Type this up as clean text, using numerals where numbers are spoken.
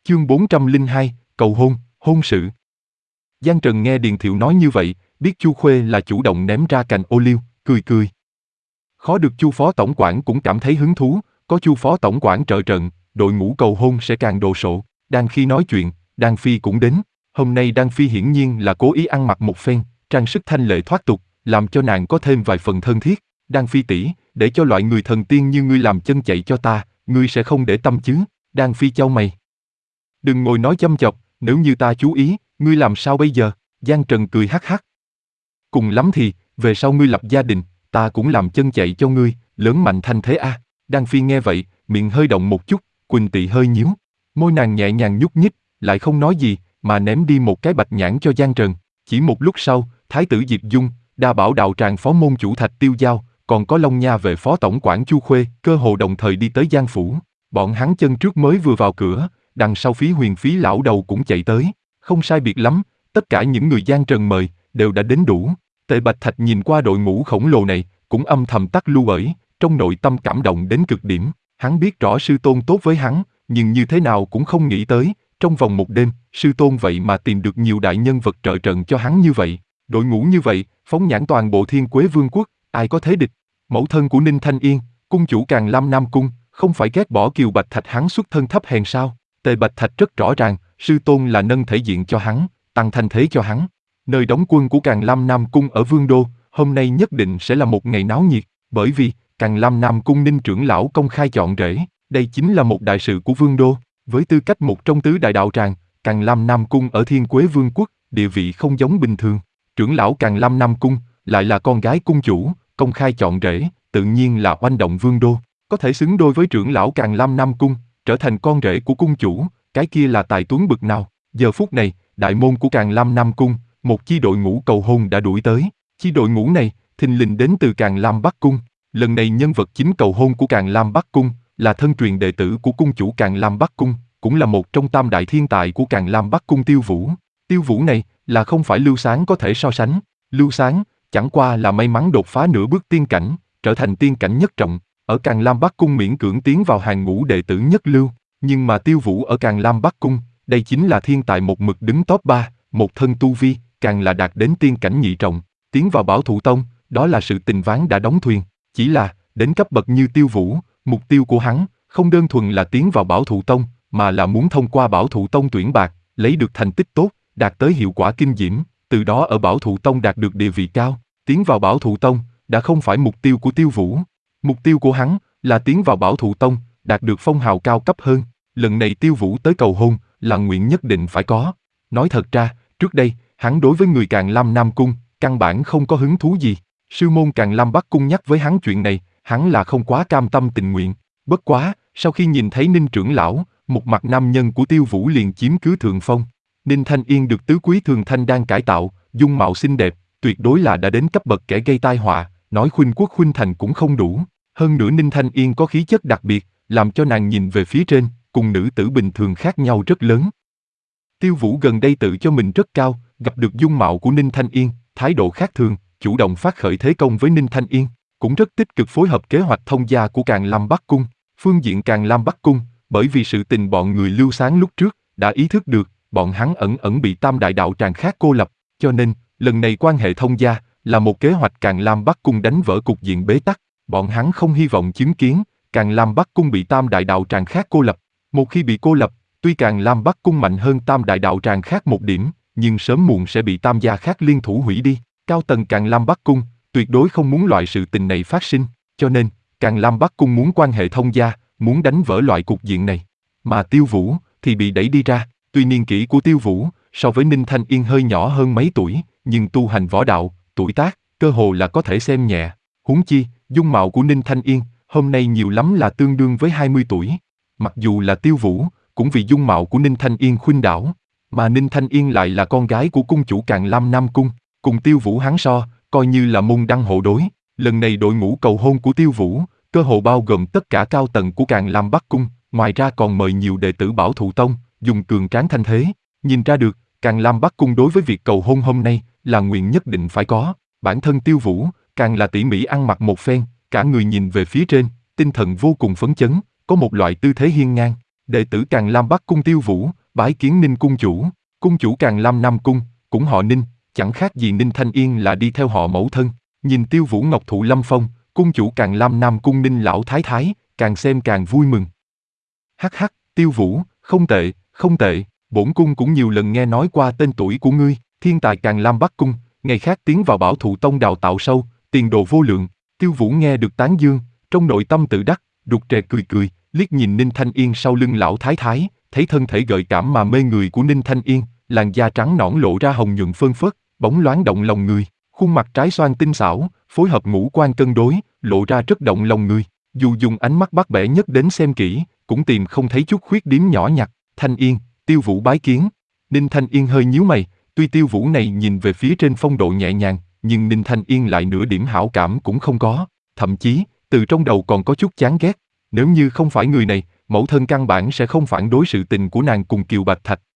Chương 402, cầu hôn, hôn sự. Giang Trần nghe Điền Thiệu nói như vậy, biết Chu Khuê là chủ động ném ra cành ô liu, cười cười. Khó được Chu phó tổng quản cũng cảm thấy hứng thú, có Chu phó tổng quản trợ trận, đội ngũ cầu hôn sẽ càng đồ sộ. Đang khi nói chuyện, Đan Phi cũng đến. Hôm nay Đan Phi hiển nhiên là cố ý ăn mặc một phen, trang sức thanh lệ thoát tục, làm cho nàng có thêm vài phần thân thiết. Đan Phi tỷ, để cho loại người thần tiên như ngươi làm chân chạy cho ta, ngươi sẽ không để tâm chứ? Đan Phi chau mày. Đừng ngồi nói châm chọc, nếu như ta chú ý, ngươi làm sao bây giờ? Giang Trần cười hắc hắc. Cùng lắm thì, về sau ngươi lập gia đình, ta cũng làm chân chạy cho ngươi, lớn mạnh thanh thế a. Đan Phi nghe vậy, miệng hơi động một chút, Quỳnh Tị hơi nhíu. Môi nàng nhẹ nhàng nhúc nhích, lại không nói gì, mà ném đi một cái bạch nhãn cho Giang Trần. Chỉ một lúc sau, Thái tử Diệp Dung, Đa Bảo đạo tràng phó môn chủ Thạch Tiêu Giao, còn có Long Nha vệ phó tổng quản Chu Khuê, cơ hồ đồng thời đi tới Giang phủ. Bọn hắn chân trước mới vừa vào cửa, đằng sau Phí Huyền Phí lão đầu cũng chạy tới. Không sai biệt lắm, tất cả những người Giang Trần mời, đều đã đến đủ. Tề Bạch Thạch nhìn qua đội ngũ khổng lồ này, cũng âm thầm tắt lưu ởi, trong nội tâm cảm động đến cực điểm. Hắn biết rõ sư tôn tốt với hắn, nhưng như thế nào cũng không nghĩ tới, trong vòng một đêm, sư tôn vậy mà tìm được nhiều đại nhân vật trợ trận cho hắn như vậy. Đội ngũ như vậy, phóng nhãn toàn bộ Thiên Quế Vương quốc, ai có thế địch? Mẫu thân của Ninh Thanh Yên, cung chủ Càn Lam Nam Cung, không phải ghét bỏ Kiều Bạch Thạch hắn xuất thân thấp hèn sao? Tề Bạch Thạch rất rõ ràng, sư tôn là nâng thể diện cho hắn, tăng thanh thế cho hắn. Nơi đóng quân của Càn Lam Nam Cung ở Vương Đô, hôm nay nhất định sẽ là một ngày náo nhiệt, bởi vì Càn Lam Nam Cung Ninh trưởng lão công khai chọn rể, đây chính là một đại sự của Vương Đô. Với tư cách một trong tứ đại đạo tràng, Càn Lam Nam Cung ở Thiên Quế Vương quốc, địa vị không giống bình thường. Trưởng lão Càn Lam Nam Cung lại là con gái cung chủ, công khai chọn rể, tự nhiên là oanh động Vương Đô. Có thể xứng đôi với trưởng lão Càn Lam Nam Cung, trở thành con rể của cung chủ, cái kia là tài tuấn bực nào. Giờ phút này, đại môn của Càn Lam Nam Cung, một chi đội ngũ cầu hôn đã đuổi tới. Chi đội ngũ này, thình lình đến từ Càn Lam Bắc Cung. Lần này nhân vật chính cầu hôn của Càn Lam Bắc Cung là thân truyền đệ tử của cung chủ Càn Lam Bắc Cung, cũng là một trong tam đại thiên tài của Càn Lam Bắc Cung Tiêu Vũ. Tiêu Vũ này là không phải Lưu Sáng có thể so sánh. Lưu Sáng chẳng qua là may mắn đột phá nửa bước tiên cảnh, trở thành tiên cảnh nhất trọng, ở Càn Lam Bắc Cung miễn cưỡng tiến vào hàng ngũ đệ tử nhất lưu. Nhưng mà Tiêu Vũ ở Càn Lam Bắc Cung, đây chính là thiên tài một mực đứng top 3, một thân tu vi, càng là đạt đến tiên cảnh nhị trọng, tiến vào Bảo Thụ Tông, đó là sự tình ván đã đóng thuyền. Chỉ là, đến cấp bậc như Tiêu Vũ, mục tiêu của hắn, không đơn thuần là tiến vào Bảo Thụ Tông, mà là muốn thông qua Bảo Thụ Tông tuyển bạc, lấy được thành tích tốt, đạt tới hiệu quả kinh diễm, từ đó ở Bảo Thụ Tông đạt được địa vị cao. Tiến vào Bảo Thụ Tông, đã không phải mục tiêu của Tiêu Vũ. Mục tiêu của hắn, là tiến vào Bảo Thụ Tông, đạt được phong hào cao cấp hơn. Lần này Tiêu Vũ tới cầu hôn, là nguyện nhất định phải có. Nói thật ra, trước đây, hắn đối với người Càn Lam Nam Cung, căn bản không có hứng thú gì. Sư môn Càn Lam Bắc Cung nhắc với hắn chuyện này, hắn là không quá cam tâm tình nguyện. Bất quá, sau khi nhìn thấy Ninh trưởng lão, một mặt nam nhân của Tiêu Vũ liền chiếm cứ thượng phong. Ninh Thanh Yên được tứ quý thường thanh đang cải tạo, dung mạo xinh đẹp, tuyệt đối là đã đến cấp bậc kẻ gây tai họa, nói khuynh quốc khuynh thành cũng không đủ. Hơn nữa Ninh Thanh Yên có khí chất đặc biệt, làm cho nàng nhìn về phía trên, cùng nữ tử bình thường khác nhau rất lớn. Tiêu Vũ gần đây tự cho mình rất cao, gặp được dung mạo của Ninh Thanh Yên, thái độ khác thường, chủ động phát khởi thế công với Ninh Thanh Yên, cũng rất tích cực phối hợp kế hoạch thông gia của Càn Lam Bắc Cung. Phương diện Càn Lam Bắc Cung, bởi vì sự tình bọn người Lưu Sáng lúc trước, đã ý thức được, bọn hắn ẩn ẩn bị tam đại đạo tràng khác cô lập, cho nên, lần này quan hệ thông gia, là một kế hoạch Càn Lam Bắc Cung đánh vỡ cục diện bế tắc. Bọn hắn không hy vọng chứng kiến, Càn Lam Bắc Cung bị tam đại đạo tràng khác cô lập. Một khi bị cô lập, tuy Càn Lam Bắc Cung mạnh hơn tam đại đạo tràng khác một điểm, nhưng sớm muộn sẽ bị tam gia khác liên thủ hủy đi. Cao tầng Càn Lam Bắc Cung, tuyệt đối không muốn loại sự tình này phát sinh, cho nên, Càn Lam Bắc Cung muốn quan hệ thông gia, muốn đánh vỡ loại cục diện này. Mà Tiêu Vũ, thì bị đẩy đi ra. Tuy niên kỷ của Tiêu Vũ, so với Ninh Thanh Yên hơi nhỏ hơn mấy tuổi, nhưng tu hành võ đạo, tuổi tác, cơ hồ là có thể xem nhẹ. Huống chi, dung mạo của Ninh Thanh Yên, hôm nay nhiều lắm là tương đương với 20 tuổi. Mặc dù là Tiêu Vũ, cũng vì dung mạo của Ninh Thanh Yên khuynh đảo, mà Ninh Thanh Yên lại là con gái của cung chủ Càn Lam Nam Cung, cùng Tiêu Vũ hắn so, coi như là môn đăng hộ đối. Lần này đội ngũ cầu hôn của Tiêu Vũ, cơ hồ bao gồm tất cả cao tầng của Càn Lam Bắc Cung, ngoài ra còn mời nhiều đệ tử Bảo Thụ Tông, dùng cường tráng thanh thế. Nhìn ra được, Càn Lam Bắc Cung đối với việc cầu hôn hôm nay, là nguyện nhất định phải có. Bản thân Tiêu Vũ, càng là tỉ mỉ ăn mặc một phen, cả người nhìn về phía trên, tinh thần vô cùng phấn chấn, có một loại tư thế hiên ngang. Đệ tử Càn Lam Bắc Cung Tiêu Vũ, bái kiến Ninh cung chủ. Cung chủ Càn Lam Nam Cung, cũng họ Ninh, chẳng khác gì Ninh Thanh Yên là đi theo họ mẫu thân. Nhìn Tiêu Vũ ngọc thụ lâm phong, cung chủ Càn Lam Nam Cung Ninh lão thái thái, càng xem càng vui mừng. Hắc hắc, Tiêu Vũ, không tệ, không tệ, bổn cung cũng nhiều lần nghe nói qua tên tuổi của ngươi, thiên tài Càn Lam Bắc Cung, ngày khác tiến vào Bảo Thụ Tông đào tạo sâu, tiền đồ vô lượng. Tiêu Vũ nghe được tán dương, trong nội tâm tự đắc, rụt rè cười cười, liếc nhìn Ninh Thanh Yên sau lưng lão thái thái, thấy thân thể gợi cảm mà mê người của Ninh Thanh Yên, làn da trắng nõn lộ ra hồng nhuận phơn phớt, bóng loáng động lòng người, khuôn mặt trái xoan tinh xảo, phối hợp ngũ quan cân đối, lộ ra rất động lòng người. Dù dùng ánh mắt bắt bẻ nhất đến xem kỹ, cũng tìm không thấy chút khuyết điểm nhỏ nhặt. Thanh Yên, Tiêu Vũ bái kiến. Ninh Thanh Yên hơi nhíu mày, tuy Tiêu Vũ này nhìn về phía trên phong độ nhẹ nhàng, nhưng Ninh Thanh Yên lại nửa điểm hảo cảm cũng không có, thậm chí, từ trong đầu còn có chút chán ghét. Nếu như không phải người này, mẫu thân căn bản sẽ không phản đối sự tình của nàng cùng Kiều Bạch Thạch.